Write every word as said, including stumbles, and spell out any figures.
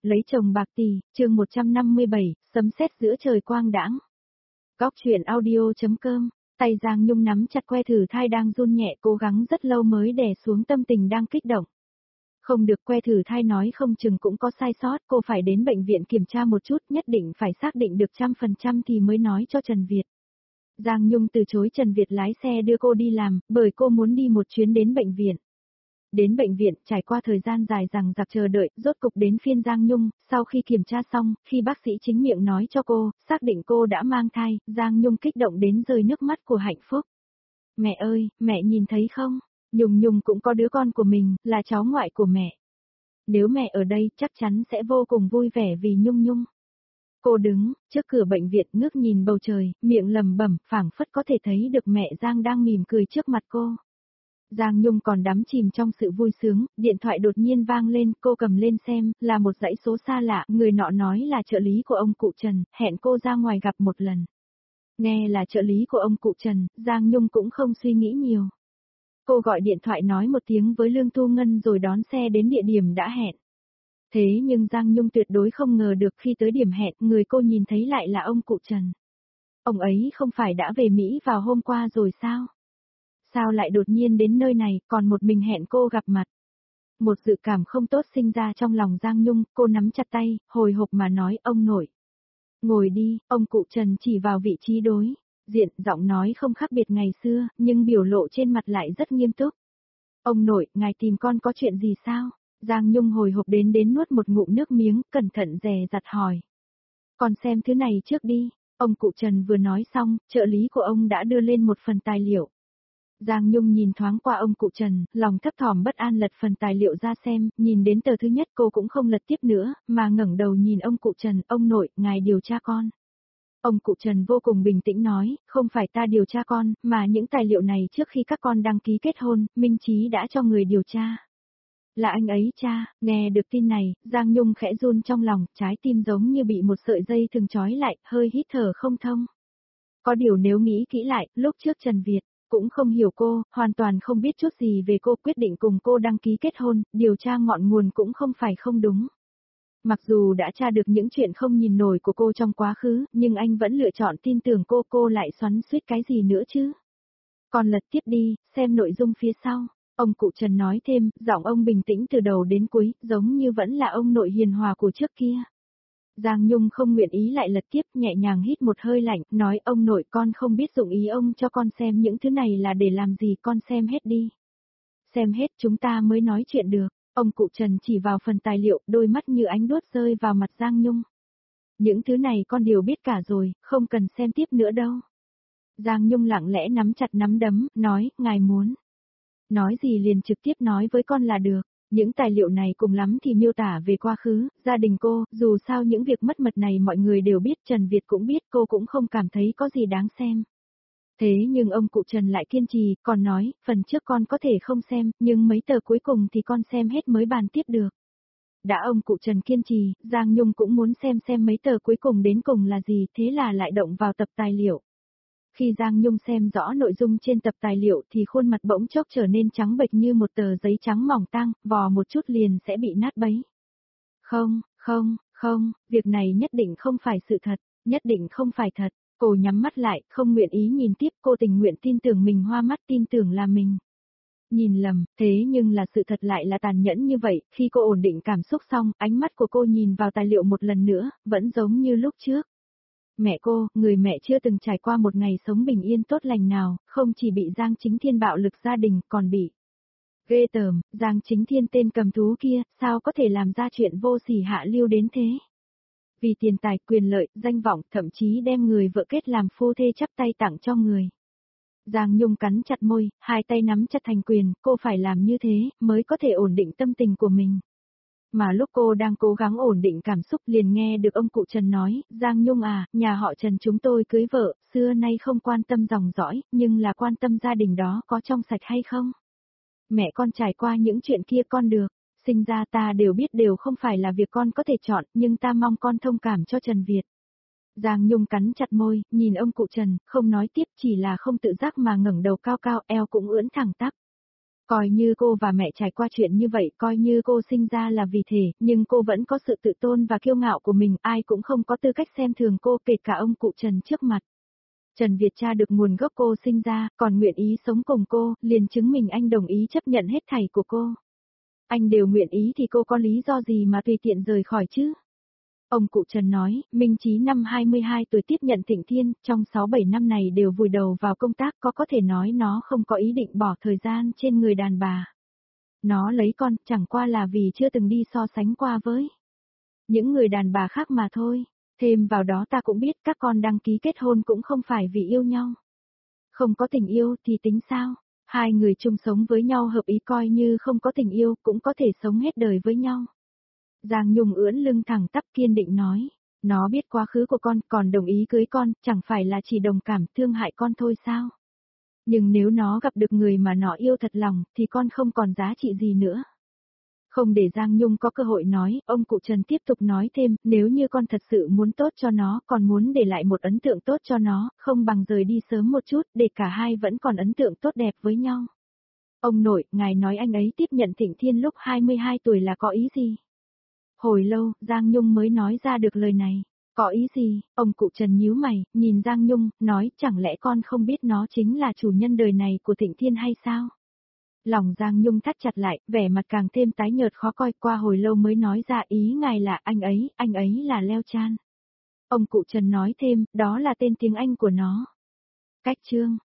Lấy chồng bạc tỷ, chương một trăm năm mươi bảy, sấm sét giữa trời quang đãng. Góc truyện audio.com, tay Giang Nhung nắm chặt que thử thai đang run nhẹ, cố gắng rất lâu mới đè xuống tâm tình đang kích động. Không được, que thử thai nói không chừng cũng có sai sót, cô phải đến bệnh viện kiểm tra một chút, nhất định phải xác định được trăm phần trăm thì mới nói cho Trần Việt. Giang Nhung từ chối Trần Việt lái xe đưa cô đi làm, bởi cô muốn đi một chuyến đến bệnh viện. Đến bệnh viện, trải qua thời gian dài dằng dặc chờ đợi, rốt cục đến phiên Giang Nhung, sau khi kiểm tra xong, khi bác sĩ chính miệng nói cho cô, xác định cô đã mang thai, Giang Nhung kích động đến rơi nước mắt của hạnh phúc. Mẹ ơi, mẹ nhìn thấy không? Nhung Nhung cũng có đứa con của mình, là cháu ngoại của mẹ. Nếu mẹ ở đây, chắc chắn sẽ vô cùng vui vẻ vì Nhung Nhung. Cô đứng trước cửa bệnh viện ngước nhìn bầu trời, miệng lẩm bẩm, phảng phất có thể thấy được mẹ Giang đang mỉm cười trước mặt cô. Giang Nhung còn đắm chìm trong sự vui sướng, điện thoại đột nhiên vang lên, cô cầm lên xem, là một dãy số xa lạ, người nọ nói là trợ lý của ông cụ Trần, hẹn cô ra ngoài gặp một lần. Nghe là trợ lý của ông cụ Trần, Giang Nhung cũng không suy nghĩ nhiều. Cô gọi điện thoại nói một tiếng với Lương Thu Ngân rồi đón xe đến địa điểm đã hẹn. Thế nhưng Giang Nhung tuyệt đối không ngờ được khi tới điểm hẹn, người cô nhìn thấy lại là ông cụ Trần. Ông ấy không phải đã về Mỹ vào hôm qua rồi sao? Sao lại đột nhiên đến nơi này, còn một mình hẹn cô gặp mặt? Một dự cảm không tốt sinh ra trong lòng Giang Nhung, cô nắm chặt tay, hồi hộp mà nói, ông nội. Ngồi đi, ông cụ Trần chỉ vào vị trí đối diện, giọng nói không khác biệt ngày xưa, nhưng biểu lộ trên mặt lại rất nghiêm túc. Ông nội, ngài tìm con có chuyện gì sao? Giang Nhung hồi hộp đến đến nuốt một ngụm nước miếng, cẩn thận dè dặt hỏi. Con xem thứ này trước đi, ông cụ Trần vừa nói xong, trợ lý của ông đã đưa lên một phần tài liệu. Giang Nhung nhìn thoáng qua ông cụ Trần, lòng thấp thỏm bất an lật phần tài liệu ra xem, nhìn đến tờ thứ nhất cô cũng không lật tiếp nữa, mà ngẩng đầu nhìn ông cụ Trần, ông nội, ngài điều tra con. Ông cụ Trần vô cùng bình tĩnh nói, không phải ta điều tra con, mà những tài liệu này trước khi các con đăng ký kết hôn, Minh Chí đã cho người điều tra. Là anh ấy cha, nghe được tin này, Giang Nhung khẽ run trong lòng, trái tim giống như bị một sợi dây thừng trói lại, hơi hít thở không thông. Có điều nếu nghĩ kỹ lại, lúc trước Trần Việt cũng không hiểu cô, hoàn toàn không biết chút gì về cô, quyết định cùng cô đăng ký kết hôn, điều tra ngọn nguồn cũng không phải không đúng. Mặc dù đã tra được những chuyện không nhìn nổi của cô trong quá khứ, nhưng anh vẫn lựa chọn tin tưởng cô, cô lại xoắn xuýt cái gì nữa chứ. Còn lật tiếp đi, xem nội dung phía sau. Ông cụ Trần nói thêm, giọng ông bình tĩnh từ đầu đến cuối, giống như vẫn là ông nội hiền hòa của trước kia. Giang Nhung không nguyện ý lại lật tiếp, nhẹ nhàng hít một hơi lạnh, nói ông nội, con không biết dụng ý ông cho con xem những thứ này là để làm gì, con xem hết đi. Xem hết chúng ta mới nói chuyện được. Ông cụ Trần chỉ vào phần tài liệu, đôi mắt như ánh đuốc rơi vào mặt Giang Nhung. Những thứ này con đều biết cả rồi, không cần xem tiếp nữa đâu. Giang Nhung lặng lẽ nắm chặt nắm đấm, nói, ngài muốn nói gì liền trực tiếp nói với con là được. Những tài liệu này cùng lắm thì miêu tả về quá khứ, gia đình cô, dù sao những việc mất mật này mọi người đều biết, Trần Việt cũng biết, cô cũng không cảm thấy có gì đáng xem. Thế nhưng ông cụ Trần lại kiên trì, còn nói, phần trước con có thể không xem, nhưng mấy tờ cuối cùng thì con xem hết mới bàn tiếp được. Đã ông cụ Trần kiên trì, Giang Nhung cũng muốn xem xem mấy tờ cuối cùng đến cùng là gì, thế là lại động vào tập tài liệu. Khi Giang Nhung xem rõ nội dung trên tập tài liệu thì khuôn mặt bỗng chốc trở nên trắng bệch như một tờ giấy trắng mỏng tang, vò một chút liền sẽ bị nát bấy. Không, không, không, việc này nhất định không phải sự thật, nhất định không phải thật. Cô nhắm mắt lại, không nguyện ý nhìn tiếp, cô tình nguyện tin tưởng mình hoa mắt, tin tưởng là mình nhìn lầm, thế nhưng là sự thật lại là tàn nhẫn như vậy, khi cô ổn định cảm xúc xong, ánh mắt của cô nhìn vào tài liệu một lần nữa, vẫn giống như lúc trước. Mẹ cô, người mẹ chưa từng trải qua một ngày sống bình yên tốt lành nào, không chỉ bị Giang Chính Thiên bạo lực gia đình, còn bị ghê tởm, Giang Chính Thiên tên cầm thú kia, sao có thể làm ra chuyện vô sỉ hạ lưu đến thế? Vì tiền tài, quyền lợi, danh vọng, thậm chí đem người vợ kết làm phu thê chắp tay tặng cho người. Giang Nhung cắn chặt môi, hai tay nắm chặt thành quyền, cô phải làm như thế, mới có thể ổn định tâm tình của mình. Mà lúc cô đang cố gắng ổn định cảm xúc liền nghe được ông cụ Trần nói, Giang Nhung à, nhà họ Trần chúng tôi cưới vợ, xưa nay không quan tâm dòng dõi, nhưng là quan tâm gia đình đó có trong sạch hay không. Mẹ con trải qua những chuyện kia con được, sinh ra ta đều biết đều không phải là việc con có thể chọn, nhưng ta mong con thông cảm cho Trần Việt. Giang Nhung cắn chặt môi, nhìn ông cụ Trần, không nói tiếp, chỉ là không tự giác mà ngẩng đầu cao cao, eo cũng ưỡn thẳng tắp. Coi như cô và mẹ trải qua chuyện như vậy, coi như cô sinh ra là vì thể, nhưng cô vẫn có sự tự tôn và kiêu ngạo của mình, ai cũng không có tư cách xem thường cô, kể cả ông cụ Trần trước mặt. Trần Việt tra được nguồn gốc cô sinh ra, còn nguyện ý sống cùng cô, liền chứng minh anh đồng ý chấp nhận hết thảy của cô. Anh đều nguyện ý thì cô có lý do gì mà tùy tiện rời khỏi chứ? Ông cụ Trần nói, Minh Chí năm hai mươi hai tuổi tiếp nhận Thịnh Thiên, trong sáu bảy năm này đều vùi đầu vào công tác, có có thể nói nó không có ý định bỏ thời gian trên người đàn bà. Nó lấy con, chẳng qua là vì chưa từng đi so sánh qua với những người đàn bà khác mà thôi. Thêm vào đó ta cũng biết các con đăng ký kết hôn cũng không phải vì yêu nhau. Không có tình yêu thì tính sao? Hai người chung sống với nhau hợp ý, coi như không có tình yêu cũng có thể sống hết đời với nhau. Giang Nhung ưỡn lưng thẳng tắp kiên định nói, nó biết quá khứ của con, còn đồng ý cưới con, chẳng phải là chỉ đồng cảm thương hại con thôi sao? Nhưng nếu nó gặp được người mà nó yêu thật lòng, thì con không còn giá trị gì nữa. Không để Giang Nhung có cơ hội nói, ông cụ Trần tiếp tục nói thêm, nếu như con thật sự muốn tốt cho nó, còn muốn để lại một ấn tượng tốt cho nó, không bằng rời đi sớm một chút, để cả hai vẫn còn ấn tượng tốt đẹp với nhau. Ông nội, ngài nói anh ấy tiếp nhận Thịnh Thiên lúc hai mươi hai tuổi là có ý gì? Hồi lâu, Giang Nhung mới nói ra được lời này. Có ý gì? Ông cụ Trần nhíu mày, nhìn Giang Nhung, nói, chẳng lẽ con không biết nó chính là chủ nhân đời này của Thịnh Thiên hay sao? Lòng Giang Nhung thắt chặt lại, vẻ mặt càng thêm tái nhợt khó coi, qua hồi lâu mới nói ra ý ngài là anh ấy, anh ấy là Leo Chan. Ông cụ Trần nói thêm, đó là tên tiếng Anh của nó. Cách chương